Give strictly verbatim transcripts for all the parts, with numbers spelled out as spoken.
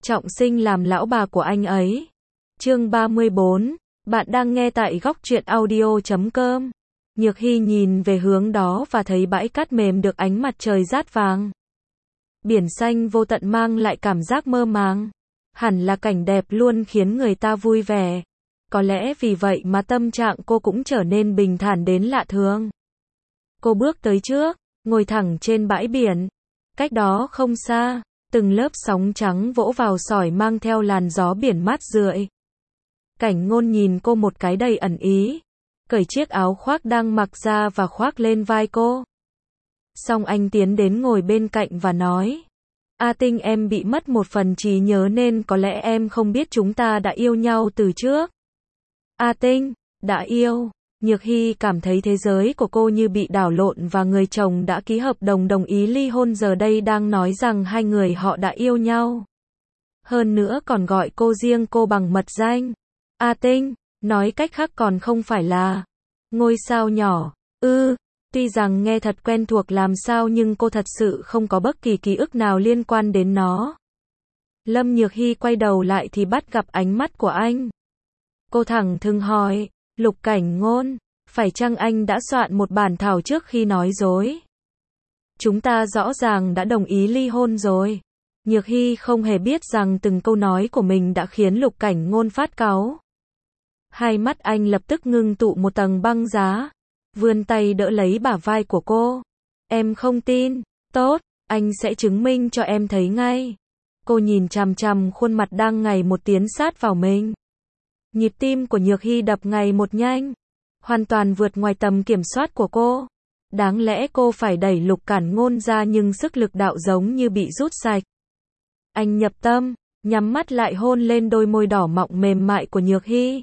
trọng sinh làm lão bà của anh ấy. Chương ba mươi bốn, bạn đang nghe tại góc truyện audio chấm com. Nhược Hy nhìn về hướng đó và thấy bãi cát mềm được ánh mặt trời rát vàng. Biển xanh vô tận mang lại cảm giác mơ màng. Hẳn là cảnh đẹp luôn khiến người ta vui vẻ. Có lẽ vì vậy mà tâm trạng cô cũng trở nên bình thản đến lạ thường. Cô bước tới trước, ngồi thẳng trên bãi biển. Cách đó không xa, từng lớp sóng trắng vỗ vào sỏi mang theo làn gió biển mát rượi. Cảnh Ngôn nhìn cô một cái đầy ẩn ý, cởi chiếc áo khoác đang mặc ra và khoác lên vai cô. Xong anh tiến đến ngồi bên cạnh và nói, A Tinh, em bị mất một phần trí nhớ nên có lẽ em không biết chúng ta đã yêu nhau từ trước. A Tinh, đã yêu. Nhược Hy cảm thấy thế giới của cô như bị đảo lộn và người chồng đã ký hợp đồng đồng ý ly hôn giờ đây đang nói rằng hai người họ đã yêu nhau. Hơn nữa còn gọi cô riêng cô bằng mật danh. A Tinh, nói cách khác còn không phải là ngôi sao nhỏ. Ư, tuy rằng nghe thật quen thuộc làm sao nhưng cô thật sự không có bất kỳ ký ức nào liên quan đến nó. Lâm Nhược Hy quay đầu lại thì bắt gặp ánh mắt của anh. Cô thẳng thừng hỏi, Lục Cảnh Ngôn, phải chăng anh đã soạn một bản thảo trước khi nói dối? Chúng ta rõ ràng đã đồng ý ly hôn rồi. Nhược Hy không hề biết rằng từng câu nói của mình đã khiến Lục Cảnh Ngôn phát cáu. Hai mắt anh lập tức ngưng tụ một tầng băng giá, vươn tay đỡ lấy bả vai của cô. Em không tin, tốt, anh sẽ chứng minh cho em thấy ngay. Cô nhìn chằm chằm khuôn mặt đang ngày một tiến sát vào mình. Nhịp tim của Nhược Hy đập ngày một nhanh, hoàn toàn vượt ngoài tầm kiểm soát của cô. Đáng lẽ cô phải đẩy Lục Cản Ngôn ra nhưng sức lực đạo giống như bị rút sạch. Anh nhập tâm, nhắm mắt lại hôn lên đôi môi đỏ mọng mềm mại của Nhược Hy.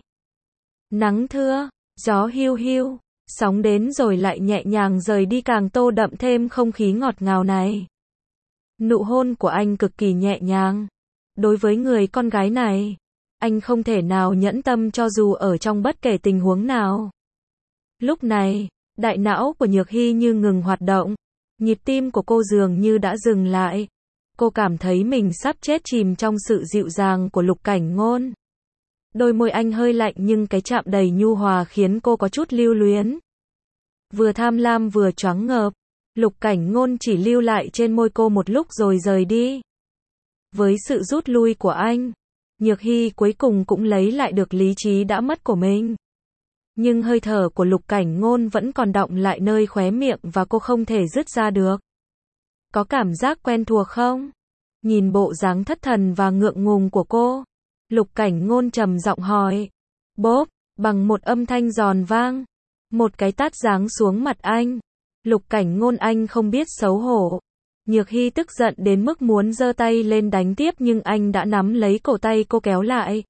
Nắng thưa, gió hiu hiu, sóng đến rồi lại nhẹ nhàng rời đi càng tô đậm thêm không khí ngọt ngào này. Nụ hôn của anh cực kỳ nhẹ nhàng. Đối với người con gái này, anh không thể nào nhẫn tâm cho dù ở trong bất kể tình huống nào. Lúc này, đại não của Nhược Hy như ngừng hoạt động. Nhịp tim của cô dường như đã dừng lại. Cô cảm thấy mình sắp chết chìm trong sự dịu dàng của Lục Cảnh Ngôn. Đôi môi anh hơi lạnh nhưng cái chạm đầy nhu hòa khiến cô có chút lưu luyến. Vừa tham lam vừa choáng ngợp, Lục Cảnh Ngôn chỉ lưu lại trên môi cô một lúc rồi rời đi. Với sự rút lui của anh, Nhược Hy cuối cùng cũng lấy lại được lý trí đã mất của mình. Nhưng hơi thở của Lục Cảnh Ngôn vẫn còn đọng lại nơi khóe miệng và cô không thể dứt ra được. Có cảm giác quen thuộc không? Nhìn bộ dáng thất thần và ngượng ngùng của cô, Lục Cảnh Ngôn trầm giọng hỏi. Bốp, bằng một âm thanh giòn vang, một cái tát giáng xuống mặt anh. Lục Cảnh Ngôn, anh không biết xấu hổ. Nhược Hy tức giận đến mức muốn giơ tay lên đánh tiếp nhưng anh đã nắm lấy cổ tay cô kéo lại,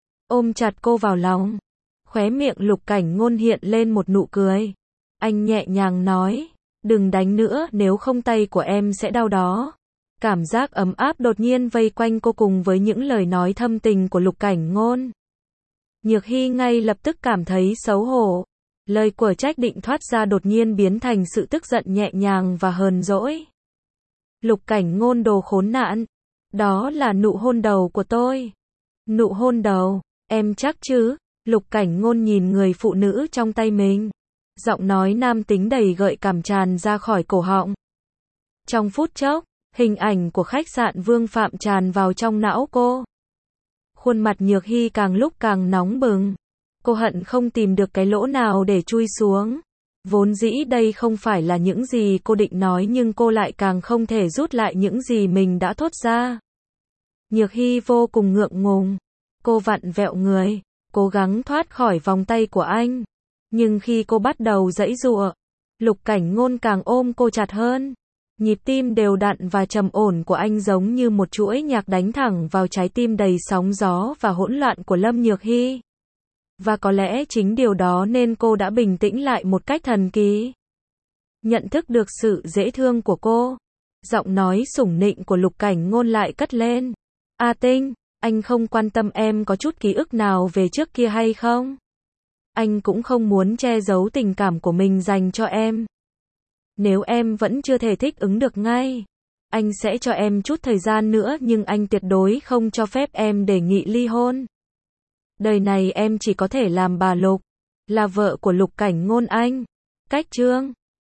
ôm chặt cô vào lòng. Khóe miệng Lục Cảnh Ngôn hiện lên một nụ cười. Anh nhẹ nhàng nói, đừng đánh nữa nếu không tay của em sẽ đau đó. Cảm giác ấm áp đột nhiên vây quanh cô cùng với những lời nói thâm tình của Lục Cảnh Ngôn. Nhược Hy ngay lập tức cảm thấy xấu hổ. Lời của trách định thoát ra đột nhiên biến thành sự tức giận nhẹ nhàng và hờn dỗi. Lục Cảnh Ngôn, đồ khốn nạn. Đó là nụ hôn đầu của tôi. Nụ hôn đầu, em chắc chứ? Lục Cảnh Ngôn nhìn người phụ nữ trong tay mình. Giọng nói nam tính đầy gợi cảm tràn ra khỏi cổ họng. Trong phút chốc, hình ảnh của khách sạn Vương Phạm tràn vào trong não cô. Khuôn mặt Nhược Hy càng lúc càng nóng bừng. Cô hận không tìm được cái lỗ nào để chui xuống. Vốn dĩ đây không phải là những gì cô định nói nhưng cô lại càng không thể rút lại những gì mình đã thốt ra. Nhược Hy vô cùng ngượng ngùng. Cô vặn vẹo người, cố gắng thoát khỏi vòng tay của anh. Nhưng khi cô bắt đầu giãy giụa, Lục Cảnh Ngôn càng ôm cô chặt hơn. Nhịp tim đều đặn và trầm ổn của anh giống như một chuỗi nhạc đánh thẳng vào trái tim đầy sóng gió và hỗn loạn của Lâm Nhược Hy. Và có lẽ chính điều đó nên cô đã bình tĩnh lại một cách thần kỳ. Nhận thức được sự dễ thương của cô, giọng nói sủng nịnh của Lục Cảnh Ngôn lại cất lên. A Tinh, anh không quan tâm em có chút ký ức nào về trước kia hay không? Anh cũng không muốn che giấu tình cảm của mình dành cho em. Nếu em vẫn chưa thể thích ứng được ngay, anh sẽ cho em chút thời gian nữa nhưng anh tuyệt đối không cho phép em đề nghị ly hôn. Đời này em chỉ có thể làm bà Lục, là vợ của Lục Cảnh Ngôn anh. Cách chương